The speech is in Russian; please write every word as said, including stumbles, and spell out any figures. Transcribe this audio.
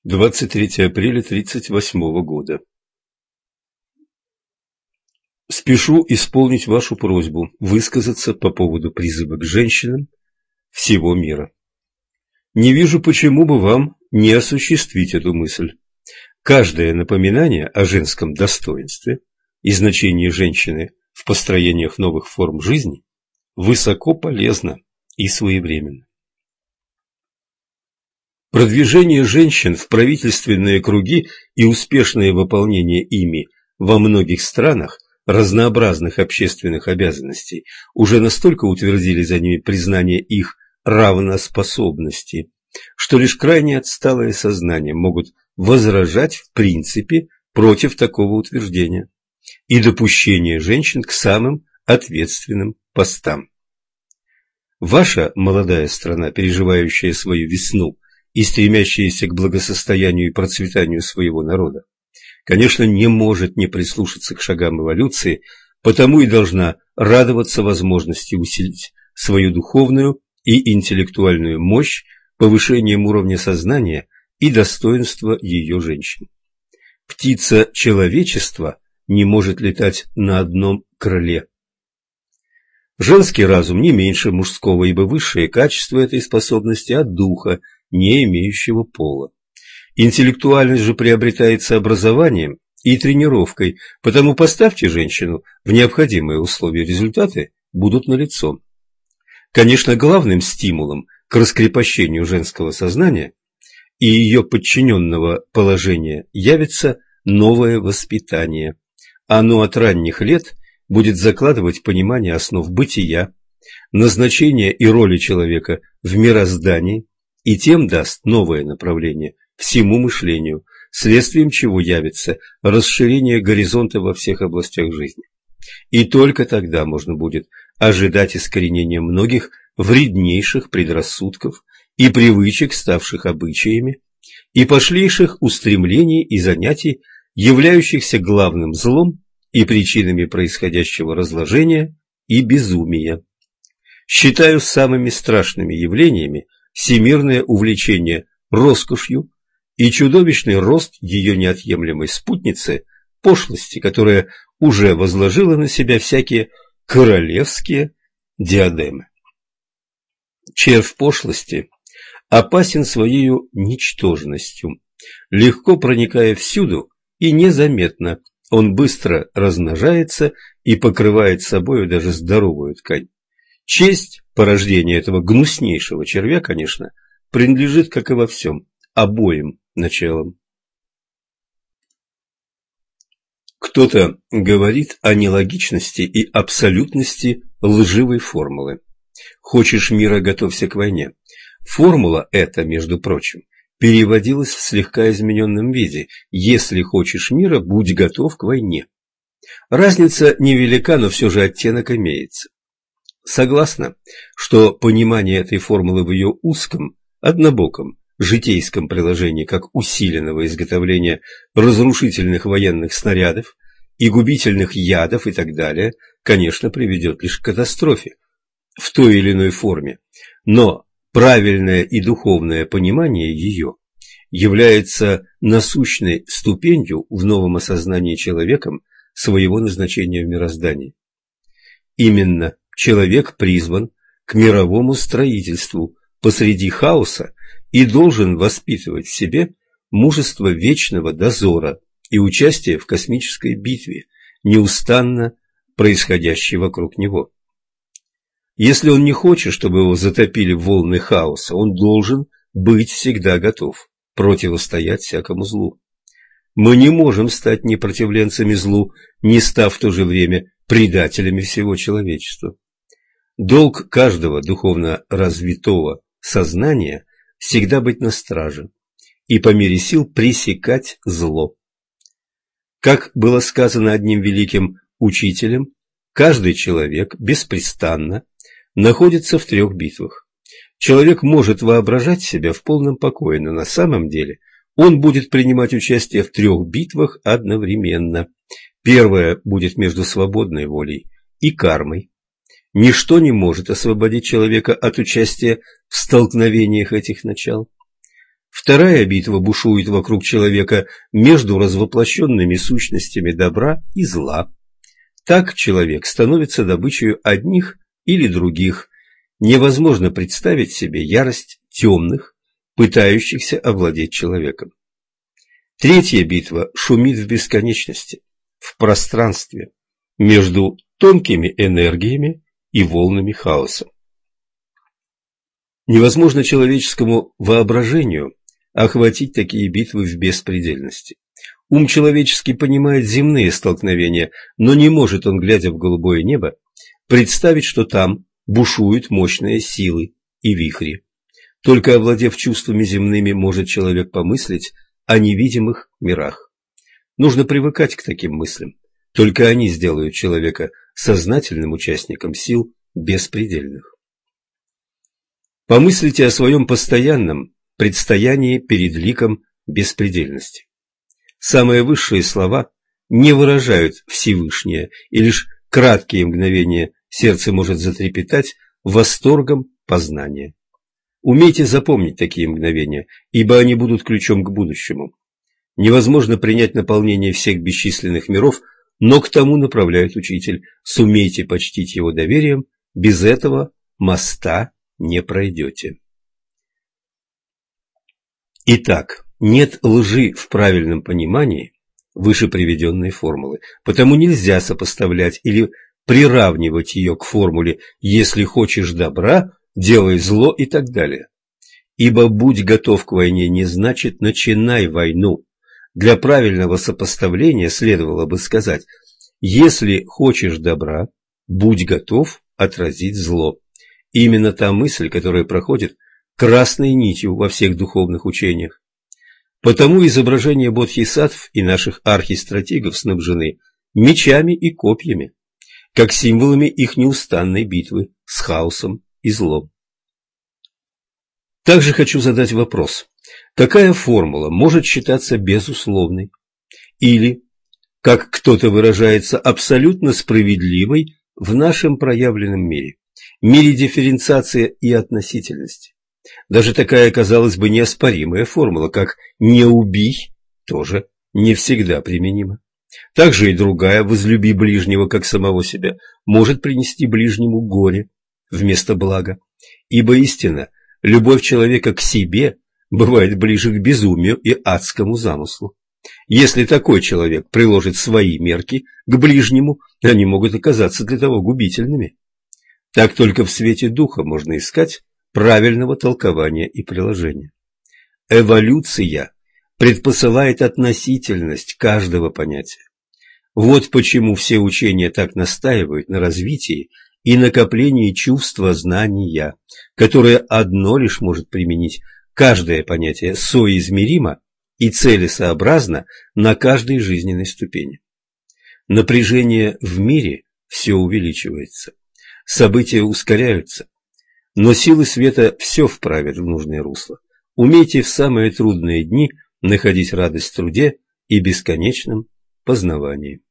двадцать третьего апреля тридцать восьмого года. Спешу исполнить вашу просьбу высказаться по поводу призыва к женщинам всего мира. Не вижу, почему бы вам не осуществить эту мысль. Каждое напоминание о женском достоинстве и значении женщины в построениях новых форм жизни высоко полезно и своевременно. Продвижение женщин в правительственные круги и успешное выполнение ими во многих странах разнообразных общественных обязанностей уже настолько утвердили за ними признание их равноспособности, что лишь крайне отсталые сознания могут возражать в принципе против такого утверждения и допущения женщин к самым ответственным постам. Ваша молодая страна, переживающая свою весну и стремящаяся к благосостоянию и процветанию своего народа, конечно, не может не прислушаться к шагам эволюции, потому и должна радоваться возможности усилить свою духовную и интеллектуальную мощь повышением уровня сознания и достоинства ее женщин. Птица человечества не может летать на одном крыле. Женский разум не меньше мужского, ибо высшее качество этой способности от духа, не имеющего пола. Интеллектуальность же приобретается образованием и тренировкой, потому поставьте женщину в необходимые условия, результаты будут налицо. Конечно, главным стимулом к раскрепощению женского сознания и ее подчиненного положения явится новое воспитание. Оно от ранних лет будет закладывать понимание основ бытия, назначения и роли человека в мироздании, и тем даст новое направление всему мышлению, следствием чего явится расширение горизонта во всех областях жизни. И только тогда можно будет ожидать искоренения многих вреднейших предрассудков и привычек, ставших обычаями, и пошлейших устремлений и занятий, являющихся главным злом и причинами происходящего разложения и безумия. Считаю самыми страшными явлениями всемирное увлечение роскошью и чудовищный рост ее неотъемлемой спутницы пошлости, которая уже возложила на себя всякие королевские диадемы. Червь пошлости опасен своей ничтожностью, легко проникая всюду и незаметно, он быстро размножается и покрывает собою даже здоровую ткань. Честь порождения этого гнуснейшего червя, конечно, принадлежит, как и во всем, обоим началам. Кто-то говорит о нелогичности и абсолютности лживой формулы. Хочешь мира, готовься к войне. Формула эта, между прочим, переводилась в слегка измененном виде. Если хочешь мира, будь готов к войне. Разница невелика, но все же оттенок имеется. Согласна, что понимание этой формулы в ее узком, однобоком, житейском приложении как усиленного изготовления разрушительных военных снарядов и губительных ядов и так далее, конечно, приведет лишь к катастрофе в той или иной форме, но правильное и духовное понимание ее является насущной ступенью в новом осознании человеком своего назначения в мироздании. Именно человек призван к мировому строительству посреди хаоса и должен воспитывать в себе мужество вечного дозора и участие в космической битве, неустанно происходящей вокруг него. Если он не хочет, чтобы его затопили волны хаоса, он должен быть всегда готов противостоять всякому злу. Мы не можем стать непротивленцами злу, не став в то же время предателями всего человечества. Долг каждого духовно развитого сознания всегда быть на страже и по мере сил пресекать зло. Как было сказано одним великим учителем, каждый человек беспрестанно находится в трех битвах. Человек может воображать себя в полном покое, но на самом деле он будет принимать участие в трех битвах одновременно. Первая будет между свободной волей и кармой. Ничто не может освободить человека от участия в столкновениях этих начал. Вторая битва бушует вокруг человека между развоплощенными сущностями добра и зла. Так человек становится добычей одних или других. Невозможно представить себе ярость темных, пытающихся овладеть человеком. Третья битва шумит в бесконечности, в пространстве, между тонкими энергиями и волнами хаоса. Невозможно человеческому воображению охватить такие битвы в беспредельности. Ум человеческий понимает земные столкновения, но не может он, глядя в голубое небо, представить, что там бушуют мощные силы и вихри. Только овладев чувствами земными, может человек помыслить о невидимых мирах. Нужно привыкать к таким мыслям. Только они сделают человека сознательным участником сил беспредельных. Помыслите о своем постоянном предстоянии перед ликом беспредельности. Самые высшие слова не выражают Всевышнее, и лишь краткие мгновения сердце может затрепетать восторгом познания. Умейте запомнить такие мгновения, ибо они будут ключом к будущему. Невозможно принять наполнение всех бесчисленных миров, но к тому направляет учитель. Сумейте почтить его доверием, без этого моста не пройдете. Итак, нет лжи в правильном понимании выше приведенной формулы, потому нельзя сопоставлять или приравнивать ее к формуле «если хочешь добра, делай зло» и так далее. Ибо «будь готов к войне» не значит «начинай войну». Для правильного сопоставления следовало бы сказать «если хочешь добра, будь готов отразить зло». Именно та мысль, которая проходит красной нитью во всех духовных учениях. Потому изображения бодхисаттв и наших архистратигов снабжены мечами и копьями, как символами их неустанной битвы с хаосом и злом. Также хочу задать вопрос: какая формула может считаться безусловной или, как кто-то выражается, абсолютно справедливой в нашем проявленном мире, мире дифференциации и относительности? Даже такая, казалось бы, неоспоримая формула, как «не убий», тоже не всегда применима. Также и другая «возлюби ближнего, как самого себя» может принести ближнему горе вместо блага, ибо истинно любовь человека к себе бывает ближе к безумию и адскому замыслу. Если такой человек приложит свои мерки к ближнему, они могут оказаться для того губительными. Так только в свете духа можно искать правильного толкования и приложения. Эволюция предпосылает относительность каждого понятия. Вот почему все учения так настаивают на развитии и накоплении чувства знания, которое одно лишь может применить каждое понятие соизмеримо и целесообразно на каждой жизненной ступени. Напряжение в мире все увеличивается, события ускоряются, но силы света все вправят в нужное русло. Умейте в самые трудные дни находить радость в труде и бесконечном познавании.